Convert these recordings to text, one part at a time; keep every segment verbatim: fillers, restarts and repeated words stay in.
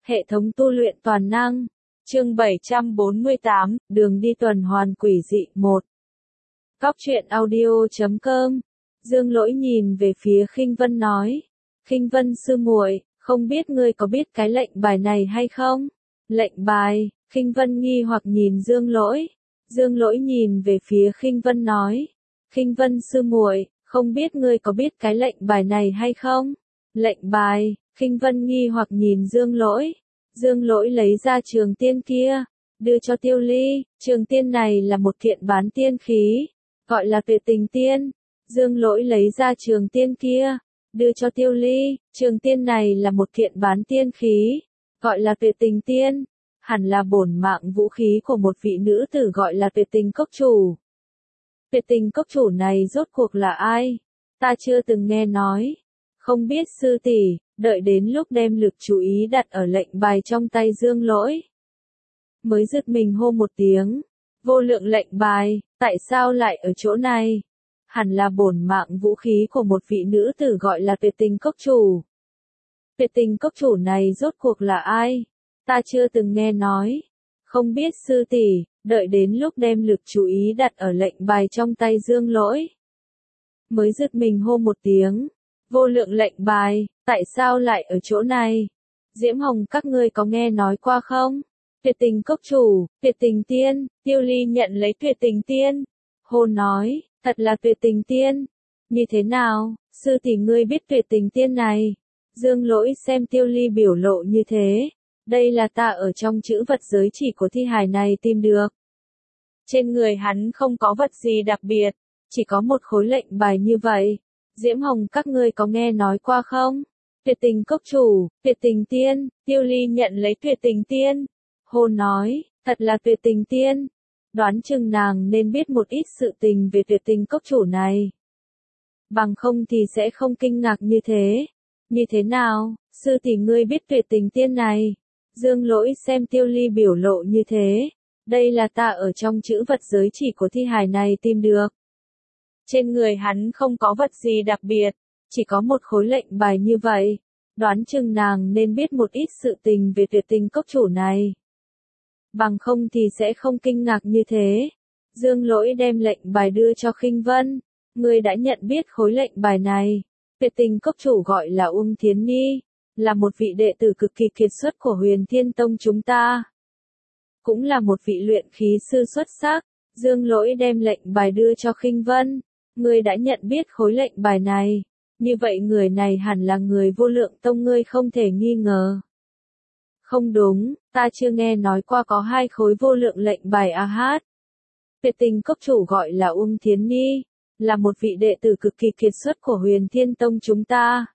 Hệ thống tu luyện toàn năng. Chương bảy trăm bốn mươi tám, đường đi tuần hoàn quỷ dị một. Cóc truyện audio chấm com. Dương Lỗi nhìn về phía Khinh Vân nói. Khinh Vân sư muội, không biết ngươi có biết cái lệnh bài này hay không? Lệnh bài? Khinh Vân nghi hoặc nhìn Dương Lỗi. Dương Lỗi nhìn về phía Khinh Vân nói. Khinh Vân sư muội, không biết ngươi có biết cái lệnh bài này hay không? Lệnh bài? Khinh Vân nghi hoặc nhìn Dương Lỗi. Dương Lỗi lấy ra trường tiên kia, đưa cho Tiêu Ly. Trường tiên này là một kiện bán tiên khí, gọi là Tuyệt Tình Tiên. Dương Lỗi lấy ra trường tiên kia, đưa cho Tiêu Ly. Trường tiên này là một kiện bán tiên khí, gọi là Tuyệt Tình Tiên. Hẳn là bổn mạng vũ khí của một vị nữ tử gọi là Tuyệt Tình Cốc Chủ. Tuyệt Tình Cốc Chủ này rốt cuộc là ai? Ta chưa từng nghe nói. Không biết sư tỷ. Đợi đến lúc đem lực chú ý đặt ở lệnh bài trong tay Dương Lỗi, mới giật mình hô một tiếng. Vô lượng lệnh bài, tại sao lại ở chỗ này? Hẳn là bổn mạng vũ khí của một vị nữ tử gọi là Tuyệt Tình Cốc Chủ. Tuyệt Tình Cốc Chủ này rốt cuộc là ai? Ta chưa từng nghe nói. Không biết sư tỷ. Đợi đến lúc đem lực chú ý đặt ở lệnh bài trong tay Dương Lỗi, mới giật mình hô một tiếng. Vô lượng lệnh bài, tại sao lại ở chỗ này? Diễm Hồng các ngươi có nghe nói qua không? Tuyệt Tình Cốc Chủ, Tuyệt Tình Tiên. Tiêu Ly nhận lấy Tuyệt Tình Tiên. Hô nói, thật là Tuyệt Tình Tiên. Như thế nào, sư tỷ ngươi biết Tuyệt Tình Tiên này? Dương Lỗi xem Tiêu Ly biểu lộ như thế. Đây là ta ở trong chữ vật giới chỉ của thi hài này tìm được. Trên người hắn không có vật gì đặc biệt, chỉ có một khối lệnh bài như vậy. Diễm Hồng các ngươi có nghe nói qua không? Tuyệt Tình Cốc Chủ, Tuyệt Tình Tiên. Tiêu Ly nhận lấy Tuyệt Tình Tiên. Hô nói, thật là Tuyệt Tình Tiên. Đoán chừng nàng nên biết một ít sự tình về Tuyệt Tình Cốc Chủ này. Bằng không thì sẽ không kinh ngạc như thế. Như thế nào, sư tỷ ngươi biết Tuyệt Tình Tiên này? Dương Lỗi xem Tiêu Ly biểu lộ như thế. Đây là ta ở trong chữ vật giới chỉ của thi hài này tìm được. Trên người hắn không có vật gì đặc biệt, chỉ có một khối lệnh bài như vậy. Đoán chừng nàng nên biết một ít sự tình về Tuyệt Tình Cốc Chủ này. Bằng không thì sẽ không kinh ngạc như thế. Dương Lỗi đem lệnh bài đưa cho Khinh Vân. Ngươi đã nhận biết khối lệnh bài này. Tuyệt Tình Cốc Chủ gọi là Uông Thiến Nhi, là một vị đệ tử cực kỳ kiệt xuất của Huyền Thiên Tông chúng ta. Cũng là một vị luyện khí sư xuất sắc. Dương Lỗi đem lệnh bài đưa cho Khinh Vân. Ngươi đã nhận biết khối lệnh bài này. Như vậy người này hẳn là người Vô Lượng Tông ngươi không thể nghi ngờ. Không đúng, ta chưa nghe nói qua có hai khối vô lượng lệnh bài a hát. Tuyệt Tình Cốc Chủ gọi là Uông Thiến Nhi, là một vị đệ tử cực kỳ kiệt xuất của Huyền Thiên Tông chúng ta.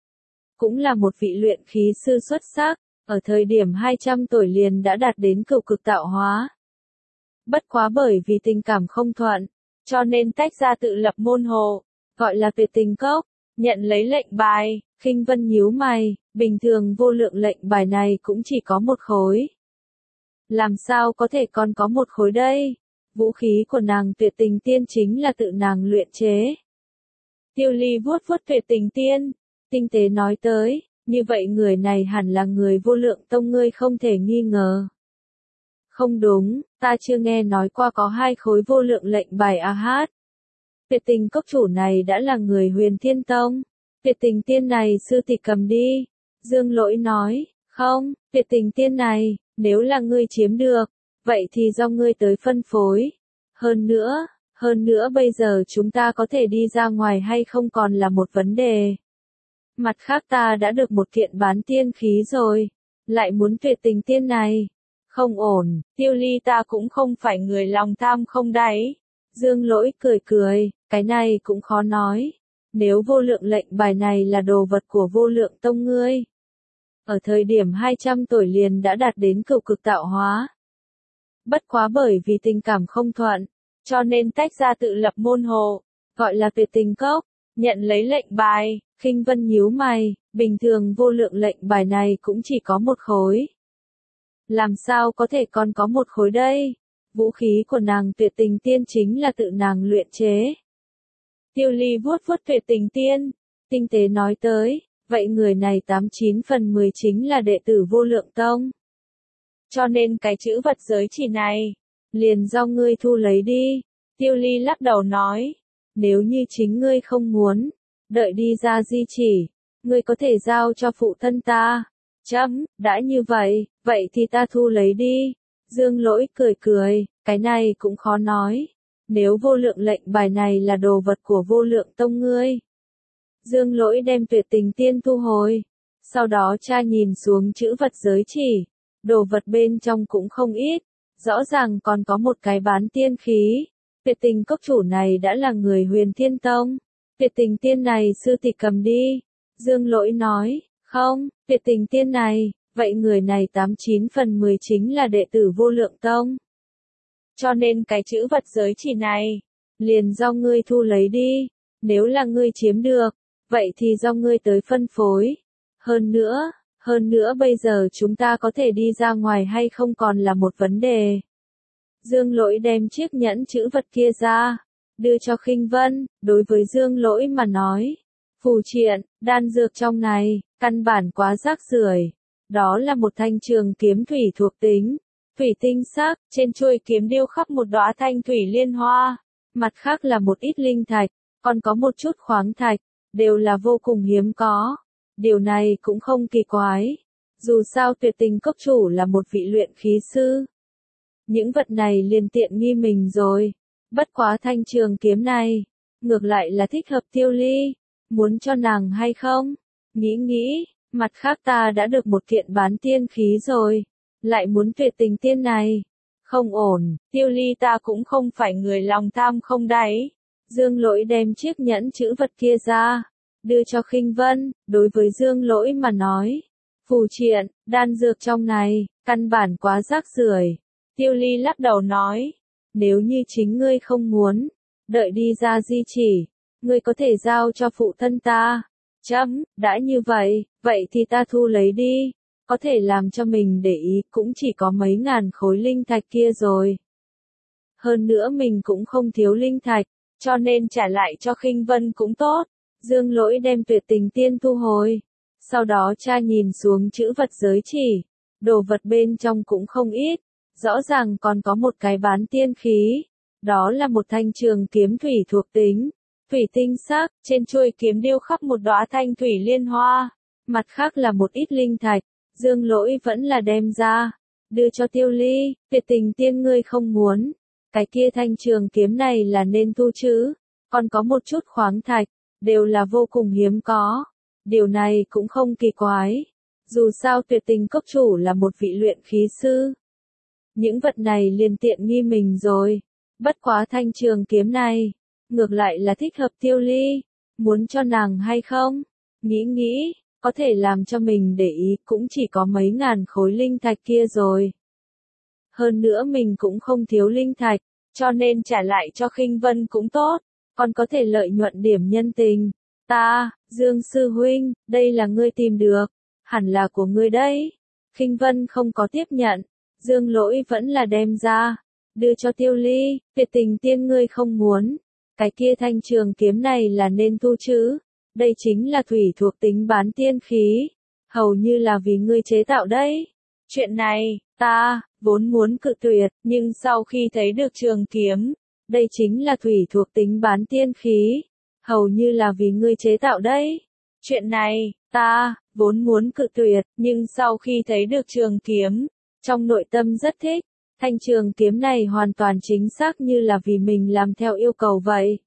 Cũng là một vị luyện khí sư xuất sắc, ở thời điểm hai trăm tuổi liền đã đạt đến cửu cực tạo hóa. Bất quá bởi vì tình cảm không thuận, cho nên tách ra tự lập môn hộ, gọi là Tuyệt Tình Cốc. Nhận lấy lệnh bài, Khinh Vân nhíu mày, bình thường vô lượng lệnh bài này cũng chỉ có một khối. Làm sao có thể còn có một khối đây? Vũ khí của nàng Tuyệt Tình Tiên chính là tự nàng luyện chế. Tiêu Ly vuốt vuốt Tuyệt Tình Tiên, tinh tế nói tới, như vậy người này hẳn là người Vô Lượng Tông ngươi không thể nghi ngờ. Không đúng, ta chưa nghe nói qua có hai khối vô lượng lệnh bài a hát. Tuyệt Tình Cốc Chủ này đã là người Huyền Thiên Tông. Tuyệt Tình Tiên này sư tỷ cầm đi. Dương Lỗi nói, không, Tuyệt Tình Tiên này, nếu là ngươi chiếm được, vậy thì do ngươi tới phân phối. Hơn nữa, hơn nữa bây giờ chúng ta có thể đi ra ngoài hay không còn là một vấn đề. Mặt khác ta đã được một kiện bán tiên khí rồi, lại muốn Tuyệt Tình Tiên này. Không ổn, Tiêu Ly ta cũng không phải người lòng tham không đáy. Dương Lỗi cười cười, cái này cũng khó nói. Nếu vô lượng lệnh bài này là đồ vật của Vô Lượng Tông ngươi, ở thời điểm hai trăm tuổi liền đã đạt đến cửu cực tạo hóa. Bất quá bởi vì tình cảm không thuận, cho nên tách ra tự lập môn hộ, gọi là Tuyệt Tình Cốc. Nhận lấy lệnh bài, Khinh Vân nhíu mày, bình thường vô lượng lệnh bài này cũng chỉ có một khối. Làm sao có thể còn có một khối đây? Vũ khí của nàng Tuyệt Tình Tiên chính là tự nàng luyện chế. Tiêu Ly vuốt vuốt Tuyệt Tình Tiên, tinh tế nói tới, vậy người này tám chín phần mười chính là đệ tử Vô Lượng Tông. Cho nên cái chữ vật giới chỉ này, liền do ngươi thu lấy đi. Tiêu Ly lắc đầu nói, nếu như chính ngươi không muốn, đợi đi ra di chỉ, ngươi có thể giao cho phụ thân ta. Chấm, đã như vậy, vậy thì ta thu lấy đi. Dương Lỗi cười cười, cái này cũng khó nói. Nếu vô lượng lệnh bài này là đồ vật của Vô Lượng Tông ngươi. Dương Lỗi đem Tuyệt Tình Tiên thu hồi. Sau đó cha nhìn xuống chữ vật giới chỉ. Đồ vật bên trong cũng không ít. Rõ ràng còn có một cái bán tiên khí. Tuyệt Tình cốc chủ này đã là người Huyền Thiên Tông. Tuyệt Tình Tiên này sư tỷ cầm đi. Dương Lỗi nói, không, Tuyệt Tình Tiên này, vậy người này tám chín phần mười chính là đệ tử Vô Lượng Tông. Cho nên cái chữ vật giới chỉ này, liền do ngươi thu lấy đi. Nếu là ngươi chiếm được, vậy thì do ngươi tới phân phối. Hơn nữa, hơn nữa bây giờ chúng ta có thể đi ra ngoài hay không còn là một vấn đề. Dương Lỗi đem chiếc nhẫn chữ vật kia ra, đưa cho Khinh Vân. Đối với Dương Lỗi mà nói, phù triện, đan dược trong này, căn bản quá rác rưởi. Đó là một thanh trường kiếm thủy thuộc tính, thủy tinh sắc, trên chuôi kiếm điêu khắc một đóa thanh thủy liên hoa, mặt khác là một ít linh thạch, còn có một chút khoáng thạch, đều là vô cùng hiếm có. Điều này cũng không kỳ quái, dù sao Tuyệt Tình cốc chủ là một vị luyện khí sư. Những vật này liền tiện nghi mình rồi. Bất quá thanh trường kiếm này, ngược lại là thích hợp Tiêu Ly. Muốn cho nàng hay không? Nghĩ nghĩ, mặt khác ta đã được một kiện bán tiên khí rồi. Lại muốn Tuyệt Tình Tiên này. Không ổn, Tiêu Ly ta cũng không phải người lòng tham không đáy. Dương Lỗi đem chiếc nhẫn chữ vật kia ra, đưa cho Khinh Vân. Đối với Dương Lỗi mà nói, phù triện, đan dược trong này, căn bản quá rác rưởi. Tiêu Ly lắc đầu nói, nếu như chính ngươi không muốn, đợi đi ra di chỉ, ngươi có thể giao cho phụ thân ta. Chấm, đã như vậy, vậy thì ta thu lấy đi. Có thể làm cho mình để ý cũng chỉ có mấy ngàn khối linh thạch kia rồi. Hơn nữa mình cũng không thiếu linh thạch, cho nên trả lại cho Khinh Vân cũng tốt. Dương Lỗi đem Tuyệt Tình Tiên thu hồi. Sau đó cha nhìn xuống chữ vật giới chỉ. Đồ vật bên trong cũng không ít. Rõ ràng còn có một cái bán tiên khí. Đó là một thanh trường kiếm thủy thuộc tính, thủy tinh sắc, trên chuôi kiếm điêu khắc một đóa thanh thủy liên hoa. Mặt khác là một ít linh thạch. Dương Lỗi vẫn là đem ra, đưa cho Tiêu Ly. Tuyệt Tình Tiên ngươi không muốn. Cái kia thanh trường kiếm này là nên thu chứ. Còn có một chút khoáng thạch, đều là vô cùng hiếm có. Điều này cũng không kỳ quái. Dù sao Tuyệt Tình cốc chủ là một vị luyện khí sư. Những vật này liền tiện nghi mình rồi. Bất quá thanh trường kiếm này, ngược lại là thích hợp Tiêu Ly. Muốn cho nàng hay không? Nghĩ nghĩ, có thể làm cho mình để ý cũng chỉ có mấy ngàn khối linh thạch kia rồi. Hơn nữa mình cũng không thiếu linh thạch, cho nên trả lại cho Khinh Vân cũng tốt, còn có thể lợi nhuận điểm nhân tình. Ta, Dương Sư Huynh, đây là ngươi tìm được, hẳn là của ngươi đấy. Khinh Vân không có tiếp nhận, Dương Lỗi vẫn là đem ra, đưa cho Tiêu Ly. Tuyệt Tình Tiên ngươi không muốn, cái kia thanh trường kiếm này là nên thu chứ. Đây chính là thủy thuộc tính bán tiên khí, hầu như là vì ngươi chế tạo đấy. Chuyện này, ta, vốn muốn cự tuyệt, nhưng sau khi thấy được trường kiếm, đây chính là thủy thuộc tính bán tiên khí, hầu như là vì ngươi chế tạo đấy. Chuyện này, ta, vốn muốn cự tuyệt, nhưng sau khi thấy được trường kiếm, trong nội tâm rất thích. Thanh trường kiếm này hoàn toàn chính xác như là vì mình làm theo yêu cầu vậy.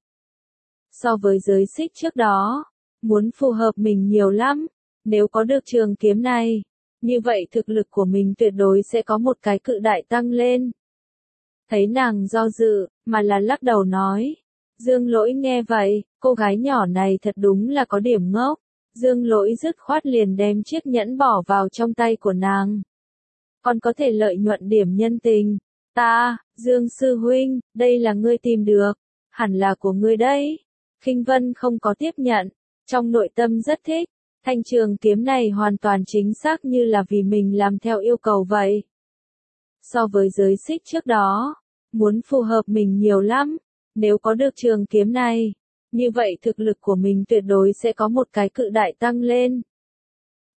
So với giới xích trước đó, muốn phù hợp mình nhiều lắm. Nếu có được trường kiếm này, như vậy thực lực của mình tuyệt đối sẽ có một cái cự đại tăng lên. Thấy nàng do dự, mà là lắc đầu nói. Dương Lỗi nghe vậy, cô gái nhỏ này thật đúng là có điểm ngốc. Dương Lỗi dứt khoát liền đem chiếc nhẫn bỏ vào trong tay của nàng. Còn có thể lợi nhuận điểm nhân tình. Ta, Dương Sư Huynh, đây là ngươi tìm được, hẳn là của ngươi đấy. Khinh Vân không có tiếp nhận, trong nội tâm rất thích. Thanh trường kiếm này hoàn toàn chính xác như là vì mình làm theo yêu cầu vậy. So với giới xích trước đó, muốn phù hợp mình nhiều lắm. Nếu có được trường kiếm này, như vậy thực lực của mình tuyệt đối sẽ có một cái cự đại tăng lên.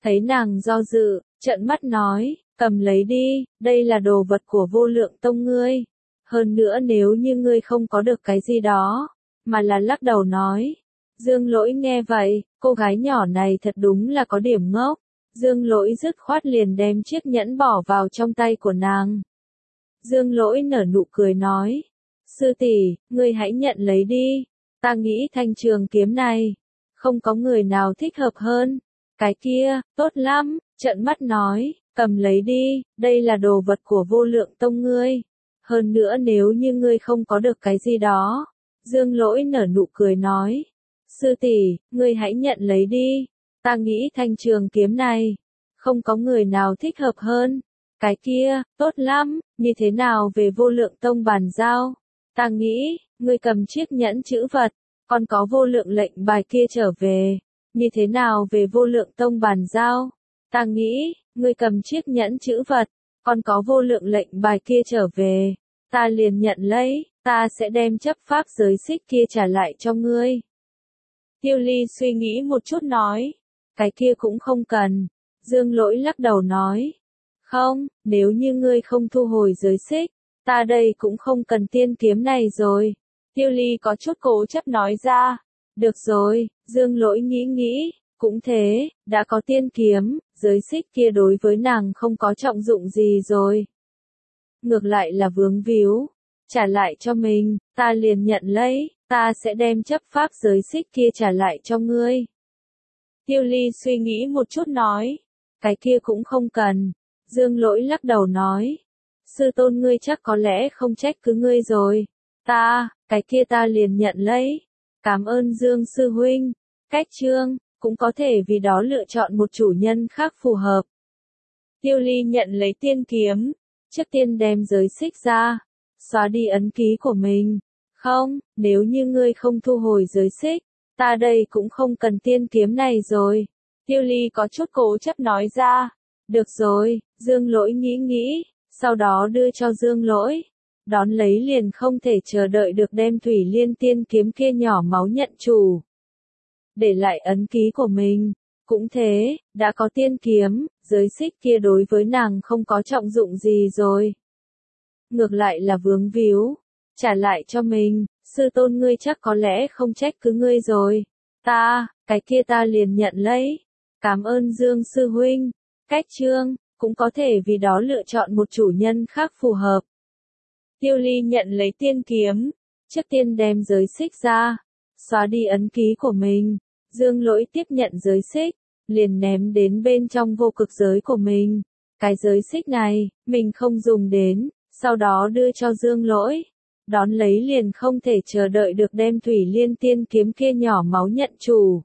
Thấy nàng do dự, trợn mắt nói, cầm lấy đi, đây là đồ vật của vô lượng tông ngươi. Hơn nữa nếu như ngươi không có được cái gì đó, mà là lắc đầu nói. Dương Lỗi nghe vậy, cô gái nhỏ này thật đúng là có điểm ngốc. Dương Lỗi dứt khoát liền đem chiếc nhẫn bỏ vào trong tay của nàng. Dương Lỗi nở nụ cười nói, sư tỷ, ngươi hãy nhận lấy đi, ta nghĩ thanh trường kiếm này, không có người nào thích hợp hơn. Cái kia, tốt lắm, trợn mắt nói, cầm lấy đi, đây là đồ vật của vô lượng tông ngươi. Hơn nữa nếu như ngươi không có được cái gì đó, Dương Lỗi nở nụ cười nói, sư tỷ, ngươi hãy nhận lấy đi, ta nghĩ thanh trường kiếm này, không có người nào thích hợp hơn. Cái kia, tốt lắm, như thế nào về vô lượng tông bàn giao? Ta nghĩ, ngươi cầm chiếc nhẫn chữ vật, còn có vô lượng lệnh bài kia trở về. Như thế nào về vô lượng tông bàn giao? Ta nghĩ, ngươi cầm chiếc nhẫn chữ vật, còn có vô lượng lệnh bài kia trở về. Ta liền nhận lấy, ta sẽ đem chấp pháp giới xích kia trả lại cho ngươi. Tiêu Ly suy nghĩ một chút nói, cái kia cũng không cần. Dương Lỗi lắc đầu nói, không, nếu như ngươi không thu hồi giới xích, ta đây cũng không cần tiên kiếm này rồi. Tiêu Ly có chút cố chấp nói ra, được rồi, Dương Lỗi nghĩ nghĩ, cũng thế, đã có tiên kiếm, giới xích kia đối với nàng không có trọng dụng gì rồi. Ngược lại là vướng víu, trả lại cho mình, ta liền nhận lấy, ta sẽ đem chấp pháp giới xích kia trả lại cho ngươi. Tiêu Ly suy nghĩ một chút nói, cái kia cũng không cần. Dương Lỗi lắc đầu nói, sư tôn ngươi chắc có lẽ không trách cứ ngươi rồi. Ta, cái kia ta liền nhận lấy. Cảm ơn Dương sư huynh. Cách chương, cũng có thể vì đó lựa chọn một chủ nhân khác phù hợp. Tiêu Ly nhận lấy tiên kiếm, trước tiên đem giới xích ra, xóa đi ấn ký của mình. Không, nếu như ngươi không thu hồi giới xích, ta đây cũng không cần tiên kiếm này rồi. Tiêu Ly có chút cố chấp nói ra. Được rồi, Dương Lỗi nghĩ nghĩ, sau đó đưa cho Dương Lỗi. Đón lấy liền không thể chờ đợi được đem Thủy Liên tiên kiếm kia nhỏ máu nhận chủ. Để lại ấn ký của mình. Cũng thế, đã có tiên kiếm, giới xích kia đối với nàng không có trọng dụng gì rồi. Ngược lại là vướng víu, trả lại cho mình, sư tôn ngươi chắc có lẽ không trách cứ ngươi rồi. Ta, cái kia ta liền nhận lấy. Cảm ơn Dương sư huynh. Cách chương, cũng có thể vì đó lựa chọn một chủ nhân khác phù hợp. Tiêu Ly nhận lấy tiên kiếm, trước tiên đem giới xích ra, xóa đi ấn ký của mình. Dương Lỗi tiếp nhận giới xích, liền ném đến bên trong vô cực giới của mình. Cái giới xích này, mình không dùng đến, sau đó đưa cho Dương Lỗi. Đón lấy liền không thể chờ đợi được đem Thủy Liên tiên kiếm kia nhỏ máu nhận chủ.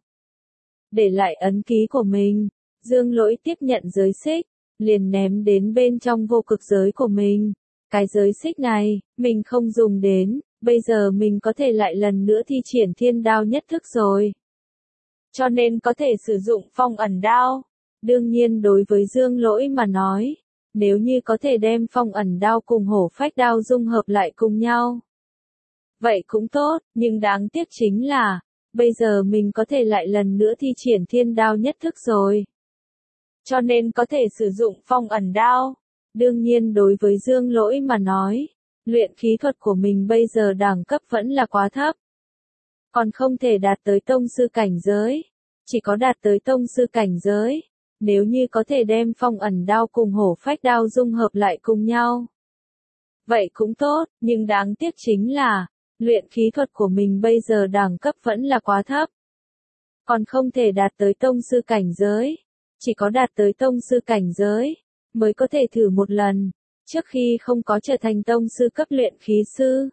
Để lại ấn ký của mình. Dương Lỗi tiếp nhận giới xích, liền ném đến bên trong vô cực giới của mình. Cái giới xích này, mình không dùng đến, bây giờ mình có thể lại lần nữa thi triển thiên đao nhất thức rồi. Cho nên có thể sử dụng phong ẩn đao. Đương nhiên đối với Dương Lỗi mà nói, nếu như có thể đem phong ẩn đao cùng hổ phách đao dung hợp lại cùng nhau. Vậy cũng tốt, nhưng đáng tiếc chính là, bây giờ mình có thể lại lần nữa thi triển thiên đao nhất thức rồi. Cho nên có thể sử dụng phong ẩn đao. Đương nhiên đối với Dương Lỗi mà nói, luyện khí thuật của mình bây giờ đẳng cấp vẫn là quá thấp. Còn không thể đạt tới tông sư cảnh giới. Chỉ có đạt tới tông sư cảnh giới. Nếu như có thể đem phong ẩn đao cùng hổ phách đao dung hợp lại cùng nhau. Vậy cũng tốt, nhưng đáng tiếc chính là, luyện khí thuật của mình bây giờ đẳng cấp vẫn là quá thấp. Còn không thể đạt tới tông sư cảnh giới. Chỉ có đạt tới tông sư cảnh giới, mới có thể thử một lần, trước khi không có trở thành tông sư cấp luyện khí sư.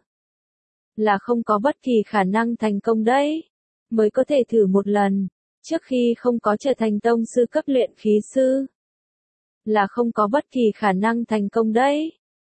Là không có bất kỳ khả năng thành công đấy. Mới có thể thử một lần, trước khi không có trở thành tông sư cấp luyện khí sư. Là không có bất kỳ khả năng thành công đấy.